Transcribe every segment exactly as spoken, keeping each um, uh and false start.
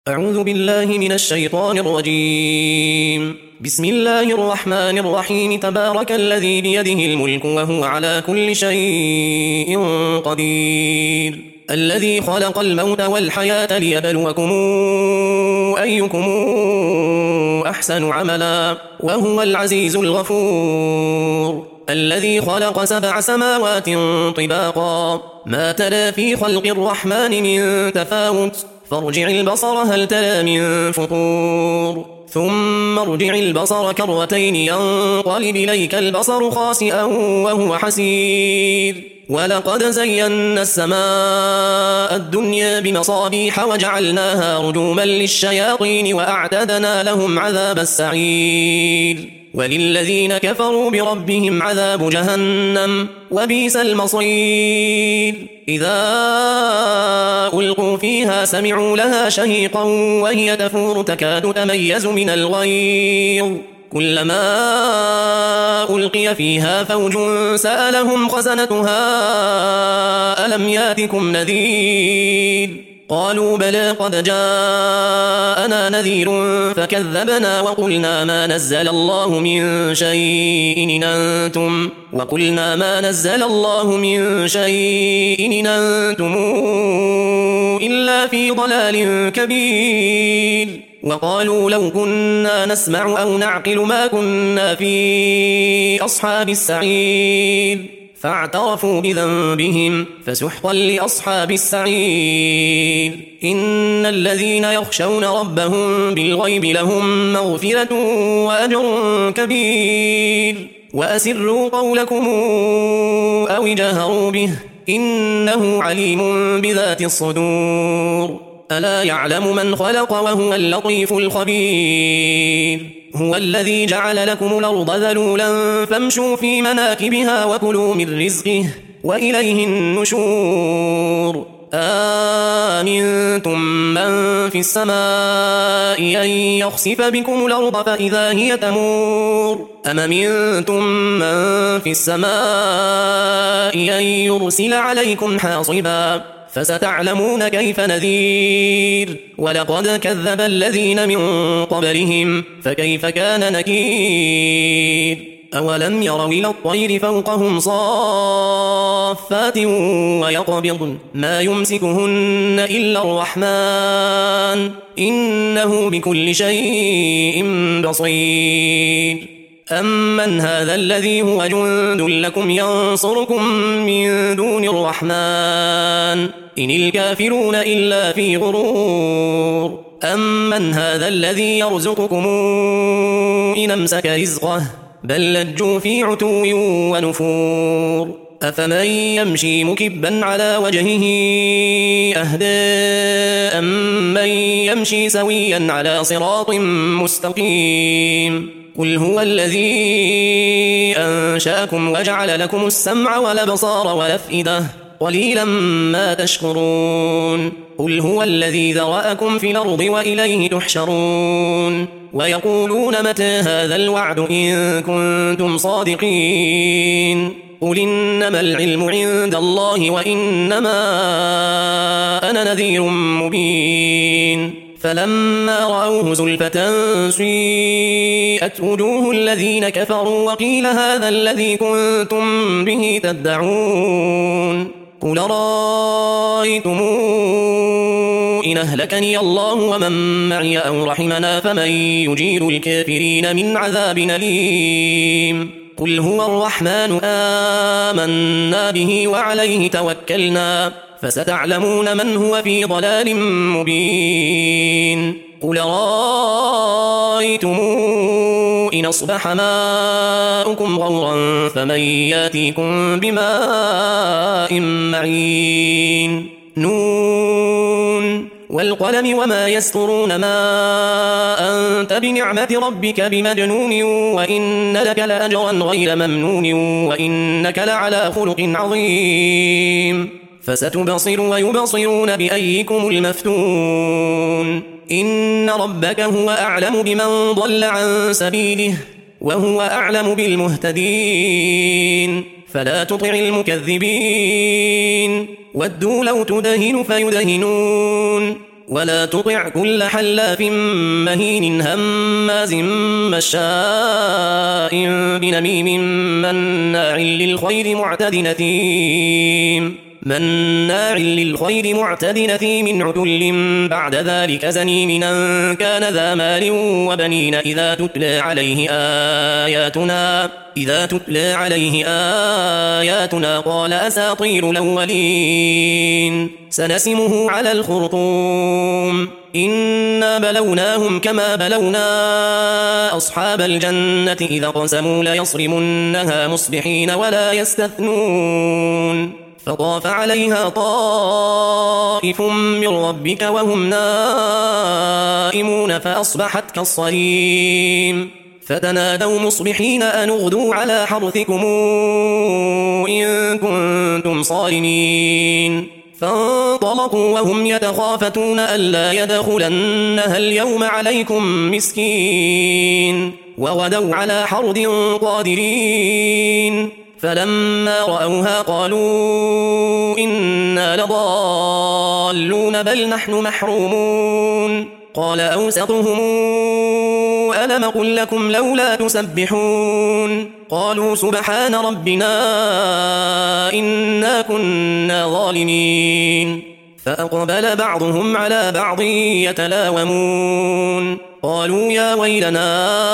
أعوذ بالله من الشيطان الرجيم. بسم الله الرحمن الرحيم. تبارك الذي بيده الملك وهو على كل شيء قدير، الذي خلق الموت والحياة ليبلوكم أيكم أحسن عملا وهو العزيز الغفور، الذي خلق سبع سماوات طباقا ما ترى في خلق الرحمن من تفاوت، فارجع البصر هل ترى من فطور، ثم ارجع البصر كرتين ينقلب إليك البصر خاسئا وهو حسير، ولقد زينا السماء الدنيا بمصابيح وجعلناها رجوما للشياطين وأعتدنا لهم عذاب السعير، وللذين كفروا بربهم عذاب جهنم وبئس المصير. إذا ألقوا فيها سمعوا لها شهيقا وهي تفور تكاد تميز من الغيظ، كلما ألقي فيها فوج سألهم خزنتها ألم ياتكم نذير، قالوا بلى قد جاءنا نذير فكذبنا وقلنا ما نزل الله من شيء إن أنتم وقلنا ما نزل الله من شيء إن أنتم إلا في ضلال كبير، وقالوا لو كنا نسمع أو نعقل ما كنا في أصحاب السعير، فاعترفوا بذنبهم فسحقا لأصحاب السعير. إن الذين يخشون ربهم بالغيب لهم مغفرة وأجر كبير، وأسروا قولكم أو اجهروا به إنه عليم بذات الصدور. ألا يعلم من خلق وهو اللطيف الخبير. هو الذي جعل لكم الأرض ذلولا فامشوا في مناكبها وكلوا من رزقه وإليه النشور. آمنتم من في السماء أن يخسف بكم الأرض فإذا هي تمور، أم أمنتم من في السماء أن يرسل عليكم حاصبا فستعلمون كيف نذير. ولقد كذب الذين من قبلهم فكيف كان نكير. أولم يروا إلى الطير فوقهم صافات ويقبضن ما يمسكهن إلا الرحمن إنه بكل شيء بصير. أمن هذا الذي هو جند لكم ينصركم من دون الرحمن إن الكافرون إلا في غرور. أمن هذا الذي يرزقكم إن أمسك رزقه بل لجوا في عتو ونفور. أفمن يمشي مكبا على وجهه أهدى أمن يمشي سويا على صراط مستقيم. قل هو الذي أنشأكم وجعل لكم السمع والأبصار والأفئدة قليلا ما تشكرون. قل هو الذي ذرأكم في الأرض وإليه تحشرون. ويقولون متى هذا الوعد إن كنتم صادقين. قل إنما العلم عند الله وإنما أنا نذير مبين. فلما رأوه زلفة سيئت وجوه الذين كفروا وقيل هذا الذي كنتم به تدعون. قل رأيتم إن أهلكني الله ومن معي أو رحمنا فمن يجير الكافرين من عذاب أليم. قل هو الرحمن آمنا به وعليه توكلنا فستعلمون من هو في ضلال مبين. قل رأيتم إن أصبح ماؤكم غورا فمن ياتيكم بماء معين. نون والقلم وما يسطرون ما أنت بنعمة ربك بمجنون وإن لك لأجرا غير ممنون وإنك لعلى خلق عظيم. فستبصر ويبصرون بأيكم المفتون. إن ربك هو أعلم بمن ضل عن سبيله وهو أعلم بالمهتدين. فلا تطع المكذبين ودوا لو تدهن فيدهنون ولا تطع كل حلاف مهين هماز مشاء بنميم مناع للخير معتد نثيم مناع للخير معتد نثيم عتل بعد ذلك زنيم أن كان ذا مال وبنين إذا تتلى عليه آياتنا إذا تتلى عليه آياتنا قال أساطير الأولين سنسمه على الخرطوم إنا بلوناهم كما بلونا أصحاب الجنة إذا قسموا ليصرمنها مصبحين ولا يستثنون فطاف عليها طائف من ربك وهم نائمون فأصبحت كالصريم فتنادوا مصبحين أن اغدوا على حرثكم إن كنتم صارمين فانطلقوا وهم يتخافتون ألا يدخلنها اليوم عليكم مسكين وغدوا على حرد قادرين فلما رأوها قالوا إنا لضالون بل نحن محرومون قال أوسطهم ألم قل لكم لولا تسبحون قالوا سبحان ربنا إنا كنا ظالمين فأقبل بعضهم على بعض يتلاومون قالوا يا ويلنا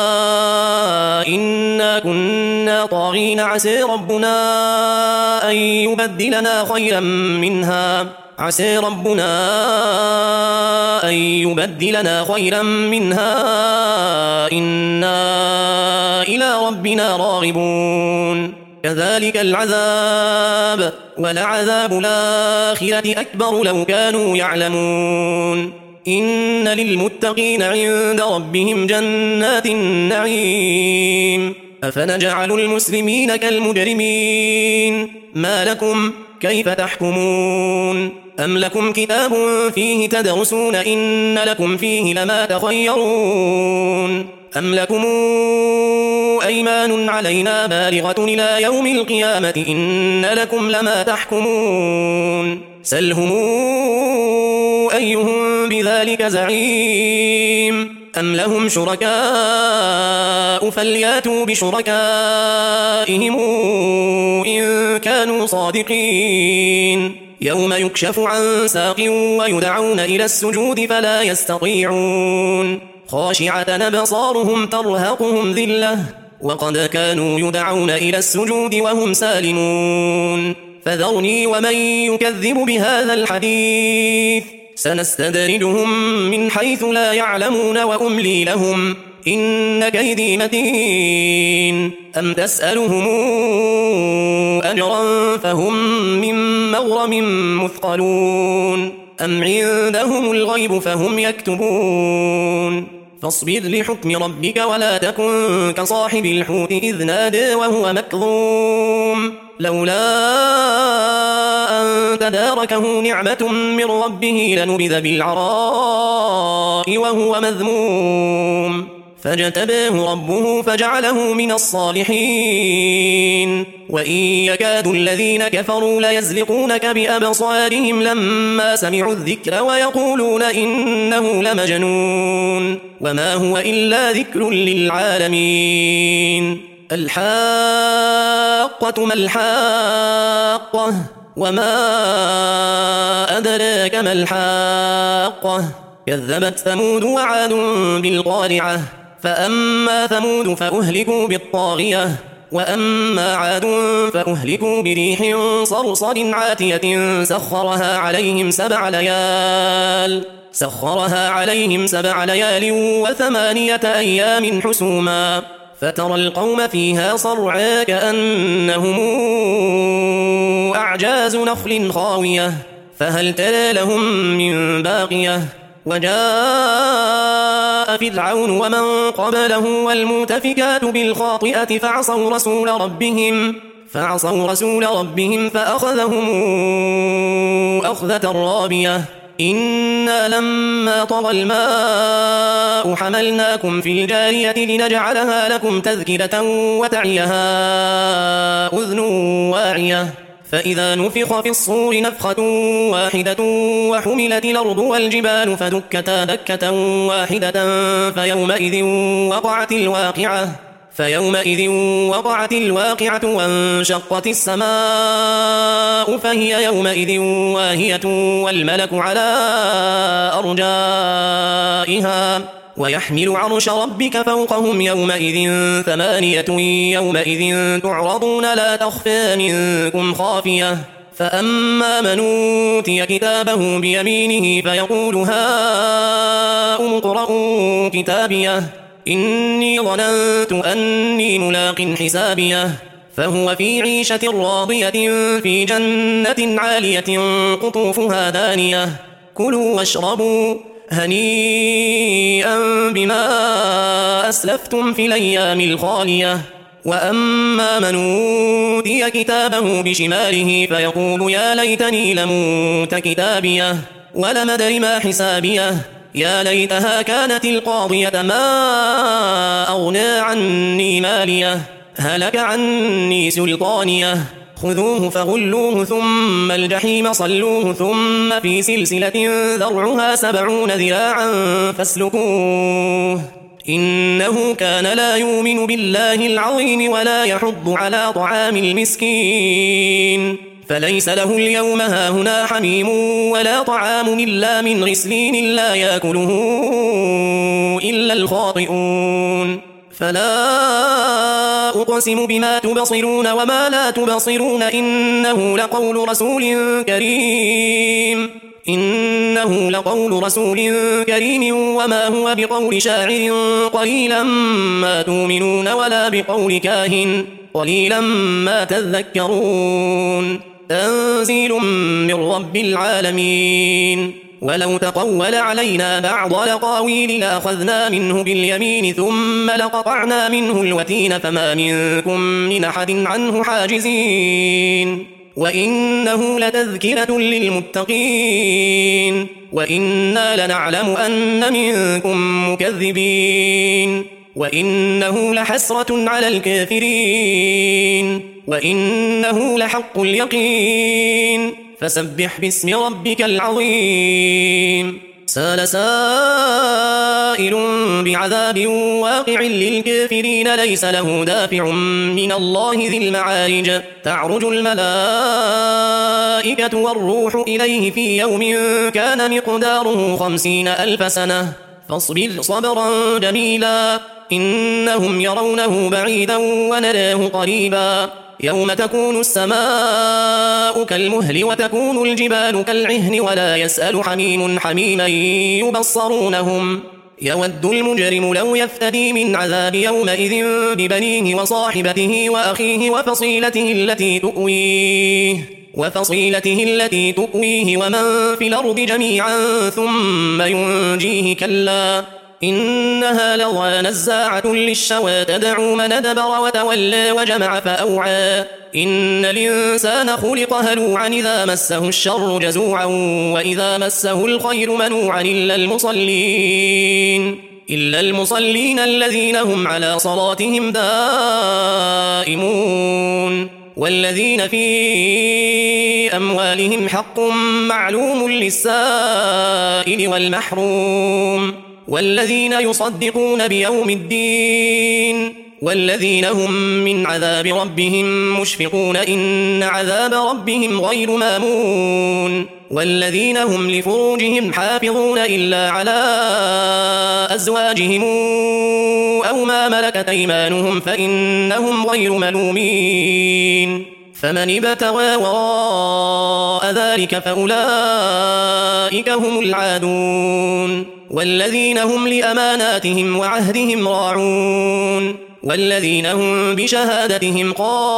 إنا كنا طاغين عسى ربنا أن يبدلنا خيرا منها عسى ربنا أن يبدلنا خيرا منها إنا إلى ربنا راغبون كذلك العذاب ولعذاب الآخرة أكبر لو كانوا يعلمون إن للمتقين عند ربهم جنات النعيم أفنجعل المسلمين كالمجرمين ما لكم كيف تحكمون أم لكم كتاب فيه تدرسون إن لكم فيه لما تخيرون أم لكم أيمان علينا بالغة إلى يوم القيامة إن لكم لما تحكمون سلهم أيهم بذلك زعيم أم لهم شركاء فلياتوا بشركائهم إن كانوا صادقين يوم يكشف عن ساق ويدعون إلى السجود فلا يستطيعون خاشعة أبصارهم ترهقهم ذلة وقد كانوا يدعون إلى السجود وهم سالمون فذرني ومن يكذب بهذا الحديث سنستدرجهم من حيث لا يعلمون وأملي لهم إن كيدي متين أم تسألهم أجرا فهم من مغرم مثقلون أم عندهم الغيب فهم يكتبون فاصبر لحكم ربك ولا تكن كصاحب الحوت إذ نادى وهو مكظوم لولا أن تداركه نعمة من ربه لنبذ بالعراء وهو مذموم فاجتباه ربه فجعله من الصالحين وإن يكاد الذين كفروا ليزلقونك بأبصارهم لما سمعوا الذكر ويقولون إنه لمجنون وما هو إلا ذكر للعالمين الحاقة ما الحاقة وما أدراك ما الحاقة كذبت ثمود وعاد بالقارعة فأما ثمود فأهلكوا بالطاغية وأما عاد فأهلكوا بريح صرصر عاتية سخرها عليهم سبع ليال سخرها عليهم سبع ليال وثمانية أيام حسوما فترى القوم فيها صرعا كأنهم أعجاز نخل خاوية فهل ترى لهم من باقية وجاء فرعون ومن قبله والمؤتفكات بالخاطئة فعصوا رسول ربهم فعصوا رسول ربهم فأخذهم أخذة رابية إنا لما طغى الماء حملناكم في الجارية لنجعلها لكم تذكرة وتعيها أذن واعية فإذا نفخ في الصور نفخة واحدة وحملت الأرض والجبال فدكتا دكة واحدة فيومئذ وقعت الواقعة فيومئذ وقعت الواقعة وانشقت السماء فهي يومئذ واهية والملك على أرجائها ويحمل عرش ربك فوقهم يومئذ ثمانية يومئذ تعرضون لا تخفى منكم خافية فأما من أوتي كتابه بيمينه فيقول هاؤم اقرءوا كتابيه إني ظننت أني ملاق حسابيه فهو في عيشة راضية في جنة عالية قطوفها دانية كلوا واشربوا هنيئا بما أسلفتم في الأيام الخالية وأما من أوتي كتابه بشماله فيقول يا ليتني لموت كتابيه ولم أدر ما حسابيه يا ليتها كانت القاضية ما أغنى عني ماليه هلك عني سلطانيه خذوه فغلوه ثم الجحيم صلوه ثم في سلسلة ذرعها سبعون ذراعا فاسلكوه إنه كان لا يؤمن بالله العظيم ولا يحض على طعام المسكين فليس له اليوم هاهنا حميم ولا طعام إلا من غسلين لا يأكله إلا الخاطئون فلا أقسم بما تبصرون وما لا تبصرون إنه لقول رسول كريم إنه لقول رسول كريم وما هو بقول شاعر قليلا ما تؤمنون ولا بقول كاهن قليلا ما تذكرون تنزيل من رب العالمين ولو تقول علينا بعض الأقاويل لأخذنا منه باليمين ثم لقطعنا منه الوتين فما منكم من أحد عنه حاجزين وإنه لتذكرة للمتقين وإنا لنعلم أن منكم مكذبين وإنه لحسرة على الكافرين وإنه لحق اليقين فسبح باسم ربك العظيم سال سائل بعذاب واقع للكافرين ليس له دافع من الله ذي المعارج تعرج الملائكة والروح إليه في يوم كان مقداره خمسين ألف سنة فاصبر صبرا جميلا إنهم يرونه بعيدا ونراه قريبا يوم تكون السماء كالمهل وتكون الجبال كالعهن ولا يسأل حميم حميما يبصرونهم يود المجرم لو يفتدي من عذاب يومئذ ببنيه وصاحبته وأخيه وفصيلته التي تؤويه وفصيلته التي تؤويه ومن في الأرض جميعا ثم ينجيه كلا إنها لظى نزاعة للشوى تدعو من أدبر وتولى وجمع فأوعى إن الإنسان خلق هلوعا إذا مسه الشر جزوعا وإذا مسه الخير منوعا إلا المصلين إلا المصلين الذين هم على صلاتهم دائمون والذين في أموالهم حق معلوم للسائل والمحروم والذين يصدقون بيوم الدين والذين هم من عذاب ربهم مشفقون إن عذاب ربهم غير مامون والذين هم لفروجهم حافظون إلا على أزواجهم أو ما ملكت أيمانهم فإنهم غير ملومين فمن ابتغى وراء ذلك فأولئك هم العادون والذين هم لأماناتهم وعهدهم راعون والذين هم بشهادتهم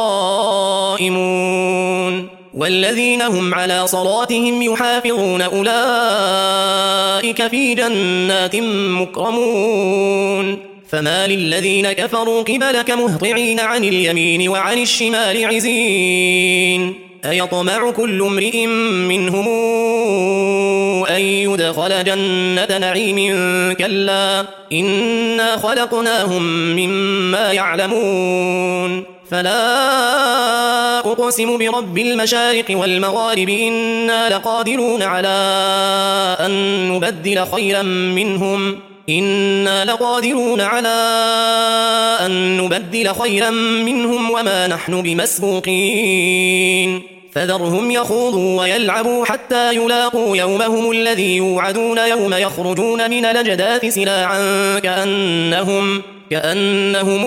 قائمون والذين هم على صلاتهم يحافظون أولئك في جنات مكرمون فما للذين كفروا قبلك مهطعين عن اليمين وعن الشمال عزين أيطمع كل امرئ منهم أن يدخل جنة نعيم كلا إنا خلقناهم مما يعلمون فلا أقسم برب المشارق والمغارب إنا لقادرون على أن نبدل خيرا منهم إنا لقادرون على أن نبدل خيرا منهم وما نحن بمسبوقين فذرهم يخوضوا ويلعبوا حتى يلاقوا يومهم الذي يوعدون يوم يخرجون من الأجداث سراعا كأنهم كأنهم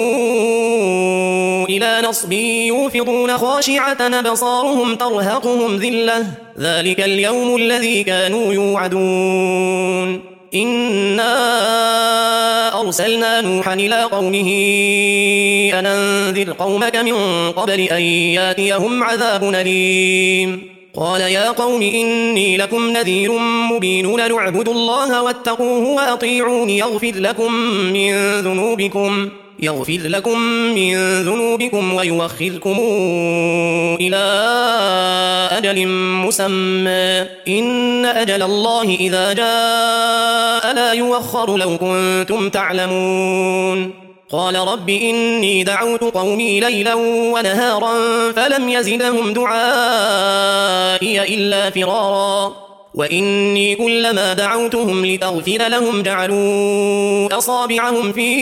إلى نصب يوفضون خاشعة أبصارهم ترهقهم ذلة ذلك اليوم الذي كانوا يوعدون إنا أرسلنا نوحا إلى قومه أن أنذر قومك من قبل أن ياتيهم عذاب أليم قال يا قوم إني لكم نذير مبين أن اعبدوا الله واتقوه وأطيعون يغفر لكم من ذنوبكم يغفر لكم من ذنوبكم ويؤخركم إلى أجل مسمى إن أجل الله إذا جاء لا يؤخر لو كنتم تعلمون قال رب إني دعوت قومي ليلا ونهارا فلم يزدهم دعائي إلا فرارا وإني كلما دعوتهم لتغفر لهم جعلوا أصابعهم في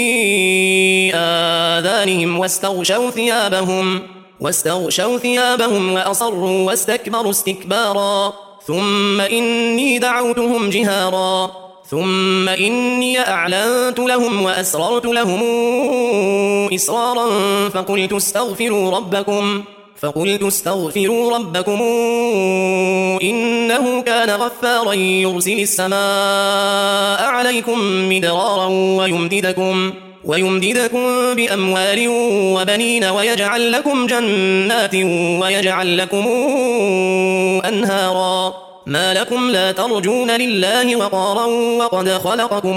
آذانهم واستغشوا ثيابهم واستغشوا ثيابهم وأصروا واستكبروا استكبارا ثم إني دعوتهم جهارا ثم إني أعلنت لهم وأسررت لهم إسرارا فقلت استغفروا ربكم فقلت استغفروا ربكم إنه كان غفارا يرسل السماء عليكم مدرارا ويمددكم ويمددكم بأموال وبنين ويجعل لكم جنات ويجعل لكم أنهارا ما لكم لا ترجون لله وقارا وقد خلقكم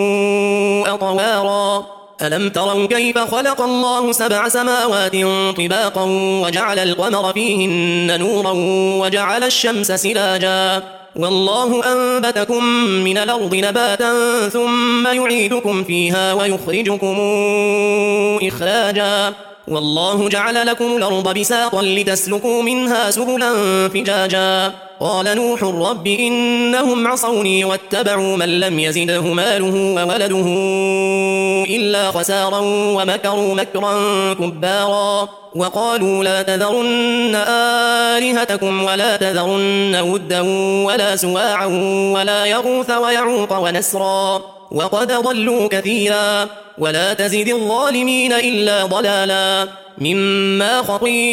أطوارا ألم تروا كيف خلق الله سبع سماوات طباقا وجعل القمر فيهن نورا وجعل الشمس سراجا والله أنبتكم من الأرض نباتا ثم يعيدكم فيها ويخرجكم إخراجا والله جعل لكم الأرض بساطا لتسلكوا منها سبلا فجاجا قال نوح رب إنهم عصوني واتبعوا من لم يزده ماله وولده إلا خسارا ومكروا مكرا كبارا وقالوا لا تذرن آلهتكم ولا تذرن ودا ولا سواعا ولا يغوث ويعوق ونسرا وقد ضلوا كثيرا ولا تزد الظالمين إلا ضلالا مما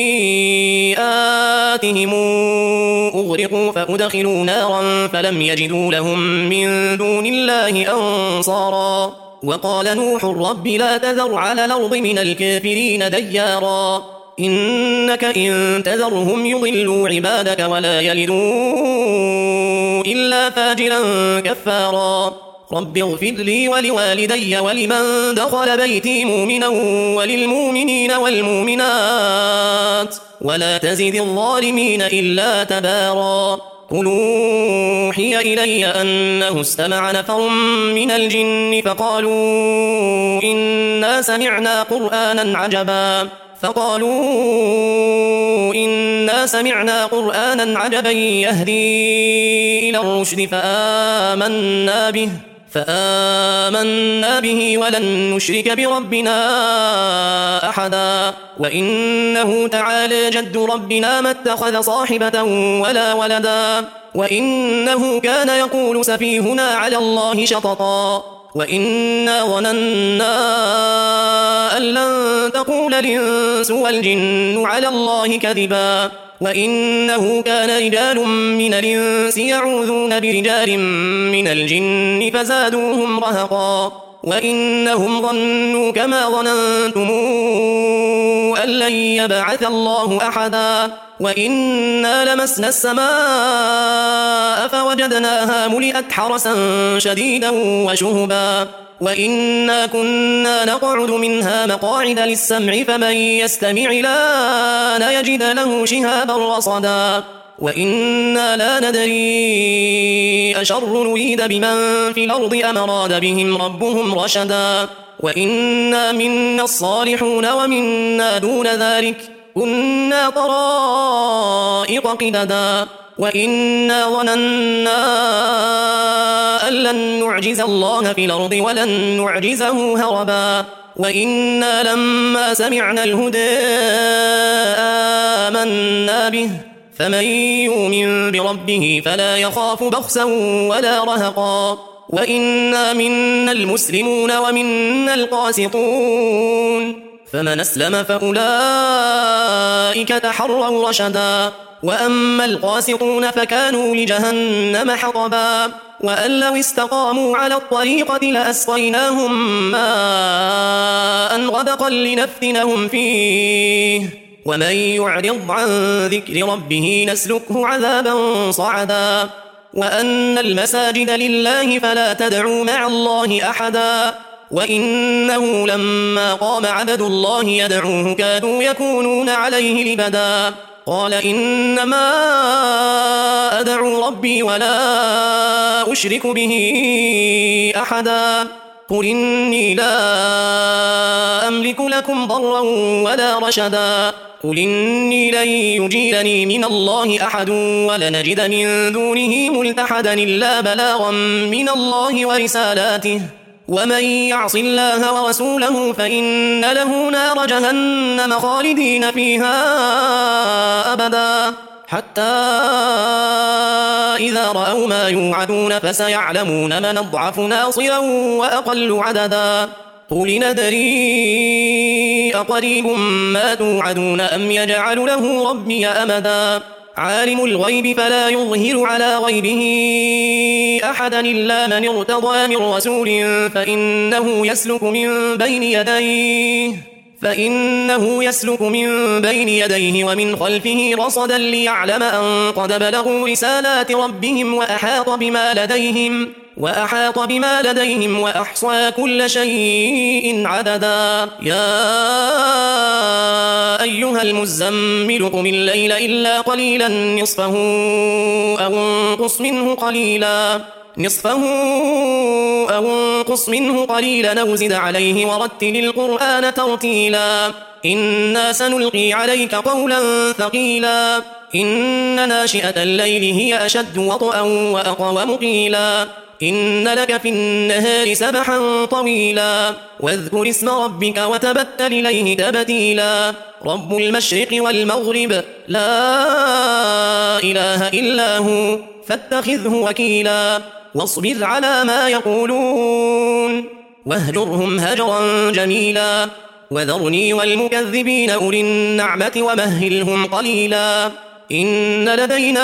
خطيئاتهم أغرقوا فأدخلوا نارا فلم يجدوا لهم من دون الله أنصارا وقال نوح رب لا تذر على الأرض من الكافرين ديارا إنك إن تذرهم يضلوا عبادك ولا يلدوا إلا فاجرا كفارا رب اغفر لي ولوالدي ولمن دخل بيتي مؤمنا وللمؤمنين والمؤمنات ولا تزد الظالمين إلا تبارا قل أوحي إلي أنه استمع نفر من الجن فقالوا إنا سمعنا قرآنا عجبا فقالوا إنا سمعنا قرآنا عجبا يهدي إلى الرشد فآمنا به فآمنا به ولن نشرك بربنا أحدا وإنه تعالى جد ربنا ما اتخذ صاحبة ولا ولدا وإنه كان يقول سفيهنا على الله شططا وإنا ظننا أن لن تقول الإنس والجن على الله كذبا وإنه كان رجال من الإنس يعوذون برجال من الجن فزادوهم رهقا وإنهم ظنوا كما ظننتم أن لن يبعث الله أحدا وإنا لمسنا السماء فوجدناها ملئت حرسا شديدا وشهبا وإنا كنا نقعد منها مقاعد للسمع فمن يستمع الآن يجد له شهابا رصدا وإنا لا ندري أشر نريد بمن في الأرض أم أراد بهم ربهم رشدا وإنا منا الصالحون ومنا دون ذلك كنا طرائق قددا وإنا ظننا أن لن نعجز الله في الأرض ولن نعجزه هربا وإنا لما سمعنا الهدى آمنا به فمن يؤمن بربه فلا يخاف بخسا ولا رهقا وإنا منا المسلمون ومنا القاسطون فمن أسلم فأولئك تحروا رشدا وأما القاسطون فكانوا لجهنم حطبا وأن لو استقاموا على الطريقة لأسقيناهم ماء غدقا لنفتنهم فيه ومن يعرض عن ذكر ربه نسلكه عذابا صعدا وأن المساجد لله فلا تدعوا مع الله أحدا وإنه لما قام عبد الله يدعوه كادوا يكونون عليه لبدا قال إنما أدعو ربي ولا أشرك به أحدا قل إني لا أملك لكم ضرا ولا رشدا قل إني لن يجيرني من الله أحد ولنجد من دونه ملتحدا إلا بلاغا من الله ورسالاته ومن يعص الله ورسوله فإن له نار جهنم خالدين فيها أبدا حتى إذا رأوا ما يوعدون فسيعلمون من أضعف ناصرا وأقل عددا قل ندري أقريب ما توعدون أم يجعل له ربي أمدا عالم الغيب فلا يظهر على غيبه أحدا إلا من ارتضى من رسول فإنه يسلك من بين يديه فإنه يسلك من بين يديه ومن خلفه رصدا ليعلم أن قد بلغوا رسالات ربهم وأحاط بما لديهم وأحاط بما لديهم وأحصى كل شيء عددا يا أيها المزمل قم الليل إلا قليلا نصفه أو انقص منه قليلا نصفه أو انقص منه قليلا أو زد عليه ورتل القرآن ترتيلا إنا سنلقي عليك قولا ثقيلا إن ناشئة الليل هي أشد وطئا وأقوم قيلا إن لك في النهار سبحا طويلا واذكر اسم ربك وتبتل إليه تبتيلا رب المشرق والمغرب لا إله إلا هو فاتخذه وكيلا واصبر على ما يقولون واهجرهم هجرا جميلا وذرني والمكذبين أولي النعمة ومهلهم قليلا إن لدينا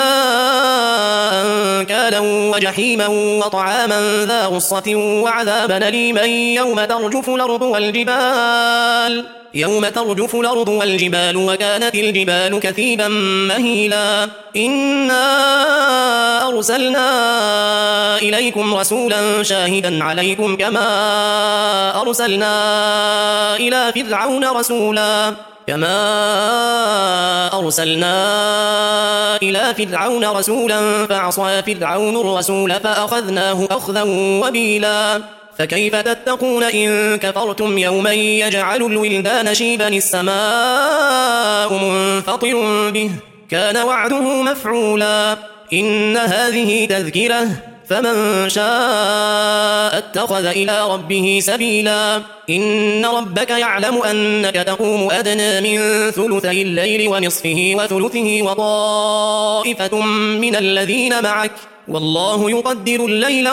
أنكالا وجحيما وطعاما ذا غصة وعذابا أليما يوم ترجف الأرض والجبال يوم ترجف الأرض والجبال وكانت الجبال كثيبا مهيلا إنا أرسلنا إليكم رسولا شاهدا عليكم كما أرسلنا إلى فرعون رسولا كما أرسلنا إلى فرعون رسولا فعصى فرعون الرسول فأخذناه أخذا وبيلا فكيف تتقون إن كفرتم يوما يجعل الولدان شيبا السماء منفطر به كان وعده مفعولا إن هذه تذكرة فمن شاء اتخذ إلى ربه سبيلا إن ربك يعلم أنك تقوم أدنى من ثلثي الليل ونصفه وثلثه وطائفة من الذين معك والله يقدر الليل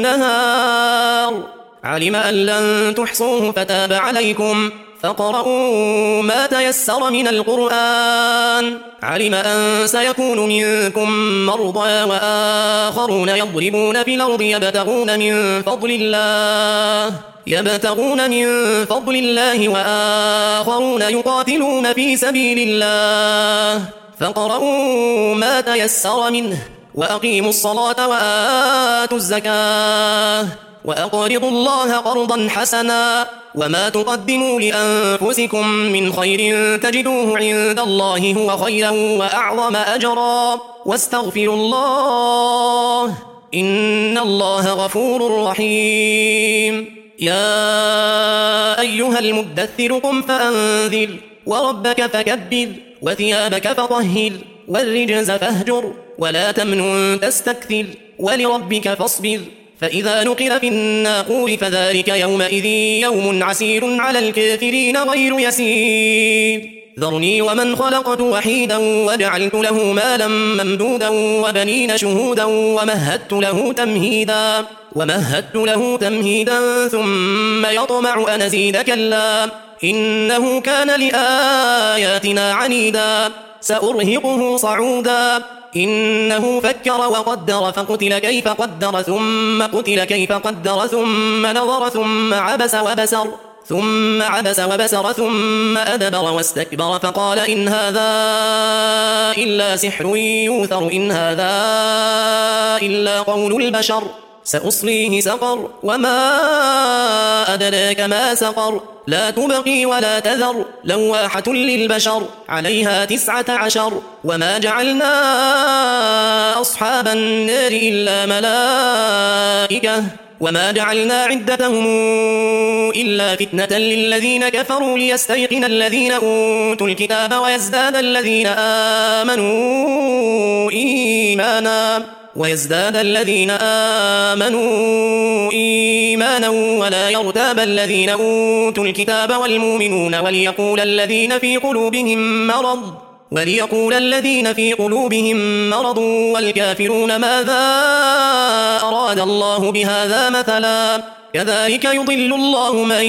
والنهار علم أن لن تحصوه فتاب عليكم فاقرؤوا ما تيسر من القرآن علم أن سيكون منكم مرضى وآخرون يضربون في الأرض يبتغون من فضل الله يبتغون من فضل الله وآخرون يقاتلون في سبيل الله فاقرؤوا ما تيسر منه وأقيموا الصلاة وآتوا الزكاة وأقرضوا الله قرضا حسنا وما تقدموا لأنفسكم من خير تجدوه عند الله هو خيرا وأعظم أجرا واستغفروا الله إن الله غفور رحيم يا أيها المدثر قم فأنذر وربك فكبر وثيابك فطهر والرجز فاهجر ولا تمنن تستكثر ولربك فاصبر فإذا نقر في الناقور فذلك يومئذ يوم عسير على الكافرين غير يسير ذرني ومن خلقت وحيدا وجعلت له مالا ممدودا وبنين شهودا ومهدت له تمهيدا ومهدت له تمهيدا ثم يطمع أن أزيد كلا إنه كان لآياتنا عنيدا سأرهقه صعودا إنه فكر وقدر فقتل كيف قدر ثم قتل كيف قدر ثم نظر ثم عبس وبسر ثم عبس وبسر ثم أدبر واستكبر فقال إن هذا إلا سحر يوثر إن هذا إلا قول البشر سأصليه سقر وما أدراك ما سقر لا تبقي ولا تذر لواحة للبشر عليها تسعة عشر وما جعلنا أصحاب النار إلا ملائكة وما جعلنا عدتهم إلا فتنة للذين كفروا ليستيقن الذين أوتوا الكتاب ويزداد الذين آمنوا إيمانا ويزداد الذين آمنوا إيمانا ولا يرتاب الذين أوتوا الكتاب والمؤمنون وليقول الذين في قلوبهم مرض وليقول الذين في قلوبهم مرض والكافرون ماذا أراد الله بهذا مثلا كذلك يضل الله من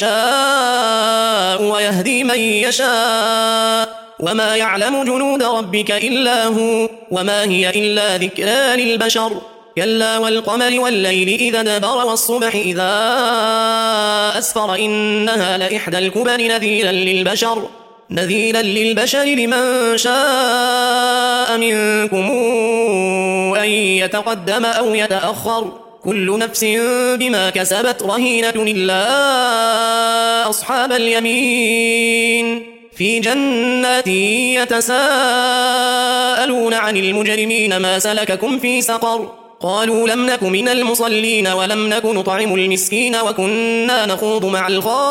يشاء ويهدي من يشاء وما يعلم جنود ربك إلا هو وما هي إلا ذكرى للبشر كلا والقمر والليل إذا دبر والصبح إذا أسفر إنها لإحدى الكبر نذيرا للبشر نذيرا للبشر لمن شاء منكم أن يتقدم أو يتأخر كل نفس بما كسبت رهينة إلا أصحاب اليمين في جنات يتساءلون عن المجرمين ما سلككم في سقر قالوا لم نك من المصلين ولم نك نطعم المسكين وكنا نخوض مع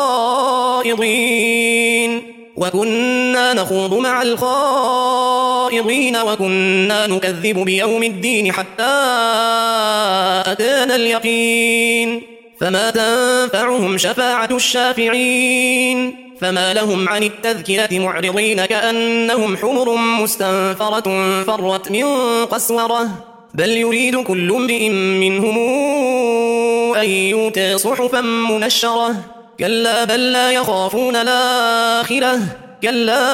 الخائضين وكنا نخوض مع الخائضين وكنا نكذب بيوم الدين حتى أتانا اليقين فما تنفعهم شفاعة الشافعين فما لهم عن التذكرة معرضين كأنهم حمر مستنفرة فرت من قسورة بل يريد كل امرئ منهم أن يؤتى صحفا منشرة كلا بل لا يخافون الآخرة كلا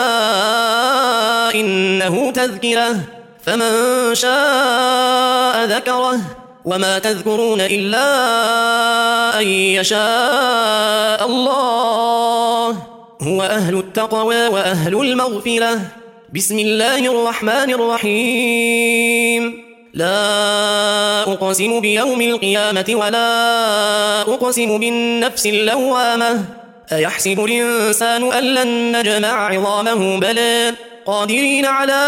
إنه تذكرة فمن شاء ذكره وما تذكرون إلا أن يشاء الله هو أهل التقوى وأهل المغفرة بسم الله الرحمن الرحيم لا أقسم بيوم القيامة ولا أقسم بالنفس اللوامة أيحسب الإنسان أن لن نجمع عظامه بلى قادرين على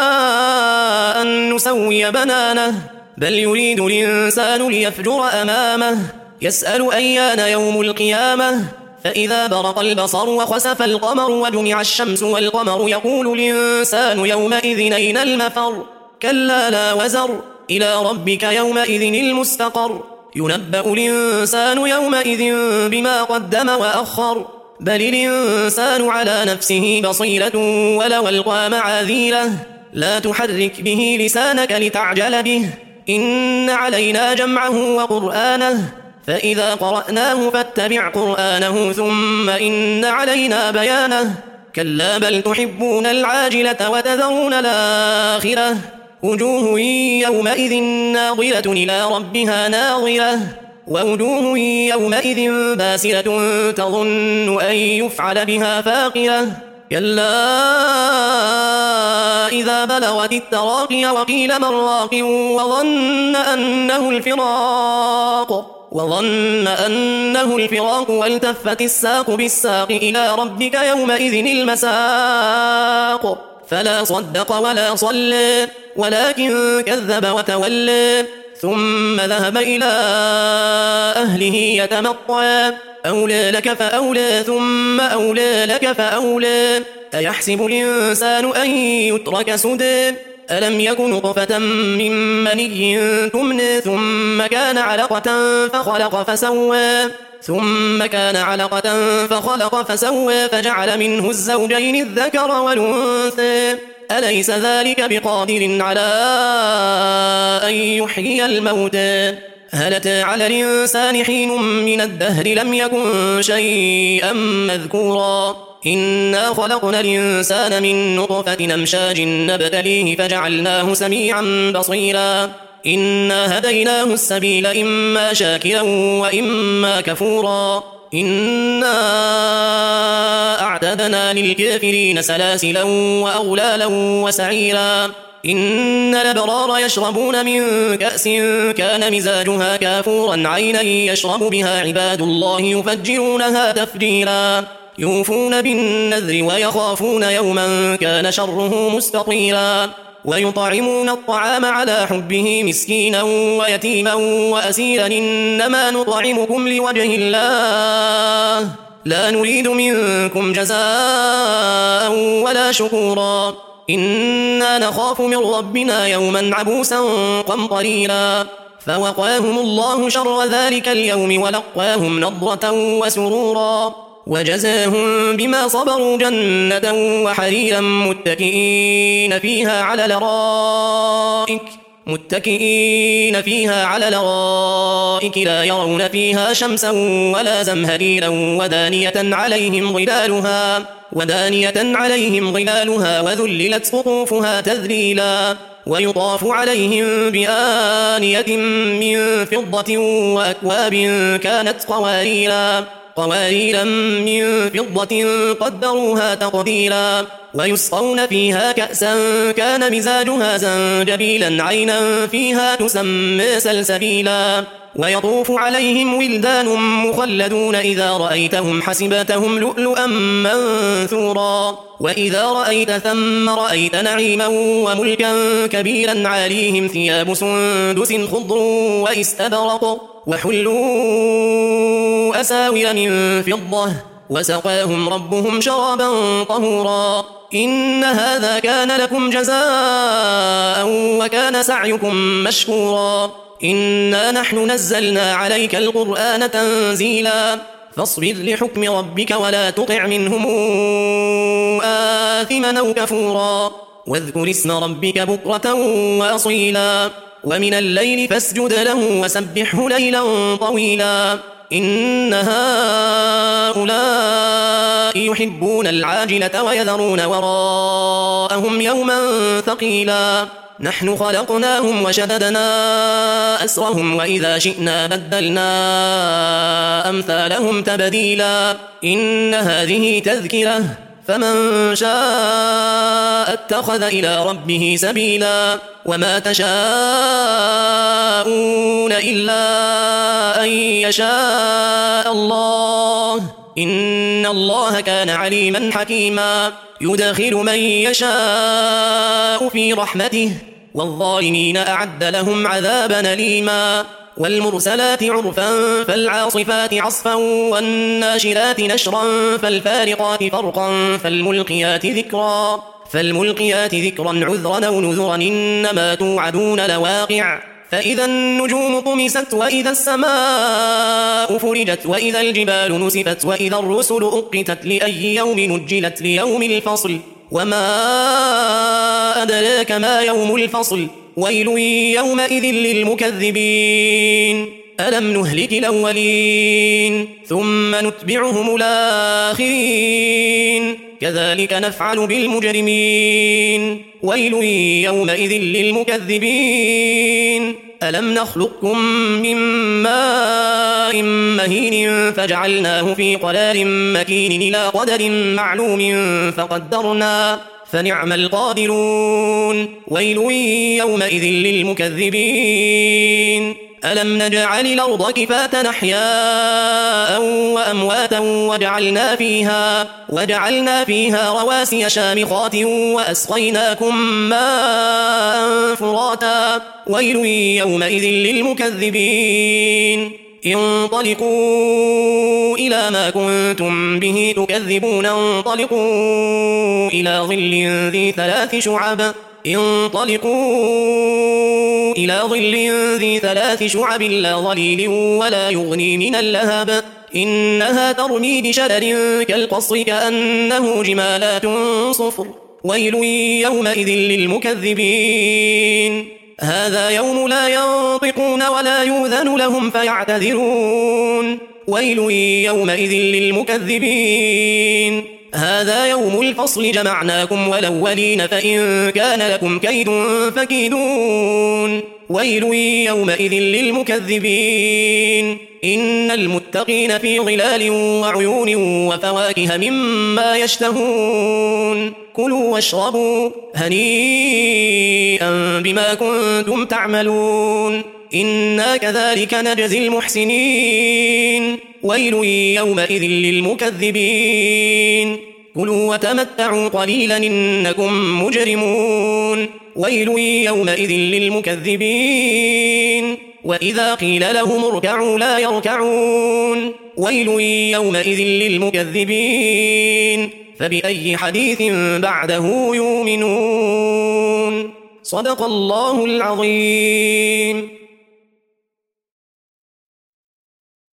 أن نسوي بنانه بل يريد الإنسان ليفجر أمامه يسأل أيان يوم القيامة فإذا برق البصر وخسف القمر وجمع الشمس والقمر يقول الإنسان يومئذ أين المفر كلا لا وزر إلى ربك يومئذ المستقر ينبأ الإنسان يومئذ بما قدم وأخر بل الإنسان على نفسه بصيرة ولو ألقى معاذيره لا تحرك به لسانك لتعجل به إن علينا جمعه وقرآنه فإذا قرأناه فاتبع قرآنه ثم إن علينا بيانه كلا بل تحبون العاجلة وتذرون الآخرة وجوه يومئذ ناظرة إلى ربها ناظرة ووجوه يومئذ باسرة تظن أن يفعل بها فاقرة كلا إذا بلغت التراقي وقيل من راق وظن أنه الفراق وظن أنه الفراق والتفت الساق بالساق إلى ربك يومئذ المساق فلا صدق ولا صلى ولكن كذب وتولى ثم ذهب إلى أهله يتمطى أولى لك فأولى ثم أولى لك فأولى أيحسب الإنسان أن يترك سدى ألم يكن نطفة من مني تمنى ثم كان علقة فخلق فسوى ثم كان علقة فخلق فسوى فجعل منه الزوجين الذكر والأنثى أليس ذلك بقادر على أن يحيي الموتى هل أتى على الإنسان حين من الدهر لم يكن شيئا مذكورا إنا خلقنا الإنسان من نطفة أمشاج نبتليه فجعلناه سميعا بصيرا إنا هديناه السبيل إما شاكرا وإما كفورا إنا أعتدنا للكافرين سلاسلا وأغلالا وسعيرا إن الأبرار يشربون من كأس كان مزاجها كافورا عينا يشرب بها عباد الله يفجرونها تفجيرا يوفون بالنذر ويخافون يوما كان شره مستطيرا ويطعمون الطعام على حبه مسكينا ويتيما وأسيرا إنما نطعمكم لوجه الله لا نريد منكم جزاء ولا شكورا إنا نخاف من ربنا يوما عبوسا قمطريرا فوقاهم الله شر ذلك اليوم ولقاهم نضرة وسرورا وجزاهم بما صبروا جنة وحريرا متكئين فيها على الأرائك متكئين فيها على الأرائك لا يرون فيها شمسا ولا زمهريرا ودانية عليهم ظلالها ودانية عليهم ظلالها وذللت قطوفها تذليلا ويطاف عليهم بآنية من فضة وأكواب كانت قواريرا قواريرا من فضة قدروها تقديرا ويسقون فيها كأسا كان مزاجها زنجبيلا عينا فيها تسمى سلسبيلا ويطوف عليهم ولدان مخلدون إذا رأيتهم حسبتهم لؤلؤا منثورا وإذا رأيت ثم رأيت نعيما وملكا كبيرا عاليهم ثياب سندس خضر واستبرق وحلوا أساور من فضة وسقاهم ربهم شرابا طهورا إن هذا كان لكم جزاء وكان سعيكم مشكورا إنا نحن نزلنا عليك القرآن تنزيلا فاصبر لحكم ربك ولا تطع منهم آثما أو كفورا واذكر اسم ربك بكرة وأصيلا ومن الليل فاسجد له وسبحه ليلا طويلا إن هؤلاء يحبون العاجلة ويذرون وراءهم يوما ثقيلا نحن خلقناهم وشددنا أسرهم وإذا شئنا بدلنا أمثالهم تبديلا إن هذه تذكرة فمن شاء اتخذ إلى ربه سبيلا وما تشاءون إلا أن يشاء الله إن الله كان عليما حكيما يدخل من يشاء في رحمته والظالمين أعد لهم عذابا أليما والمرسلات عرفا فالعاصفات عصفا والناشرات نشرا فالفارقات فرقا فالملقيات ذكرا فالملقيات ذكرا عذرا أو نذرا إنما توعدون لواقع فإذا النجوم طمست وإذا السماء فرجت وإذا الجبال نسفت وإذا الرسل أقتت لأي يوم نجلت ليوم الفصل وما أدراك ما يوم الفصل ويل يومئذ للمكذبين ألم نهلك الأولين ثم نتبعهم الآخرين كذلك نفعل بالمجرمين ويل يومئذ للمكذبين ألم نخلقكم من ماء مهين فجعلناه في قرار مكين إلى قدر معلوم فقدرنا فنعم القادرون ويل يومئذ للمكذبين ألم نجعل الأرض كفاة أحياء وأمواتا وجعلنا فيها, وجعلنا فيها رواسي شامخات وأسقيناكم ماء فراتا ويل يومئذ للمكذبين انطلقوا إلى ما كنتم به تكذبون انطلقوا إلى ظل ذي ثلاث شعب انطلقوا إلى ظل ذي ثلاث شعب لا ظليل ولا يغني من اللهب إنها ترمي بشرر كالقصر كأنه جمالات صفر ويل يومئذ للمكذبين هذا يوم لا ينطقون ولا يؤذن لهم فيعتذرون ويل يومئذ للمكذبين هذا يوم الفصل جمعناكم والأولين فإن كان لكم كيد فكيدون ويل يومئذ للمكذبين إن المتقين في ظلال وعيون وفواكه مما يشتهون كلوا واشربوا هنيئا بما كنتم تعملون إنا كذلك نجزي المحسنين ويل يومئذ للمكذبين كلوا وتمتعوا قليلا إنكم مجرمون ويل يومئذ للمكذبين وإذا قيل لهم اركعوا لا يركعون ويل يومئذ للمكذبين فبأي حديث بعده يؤمنون صدق الله العظيم.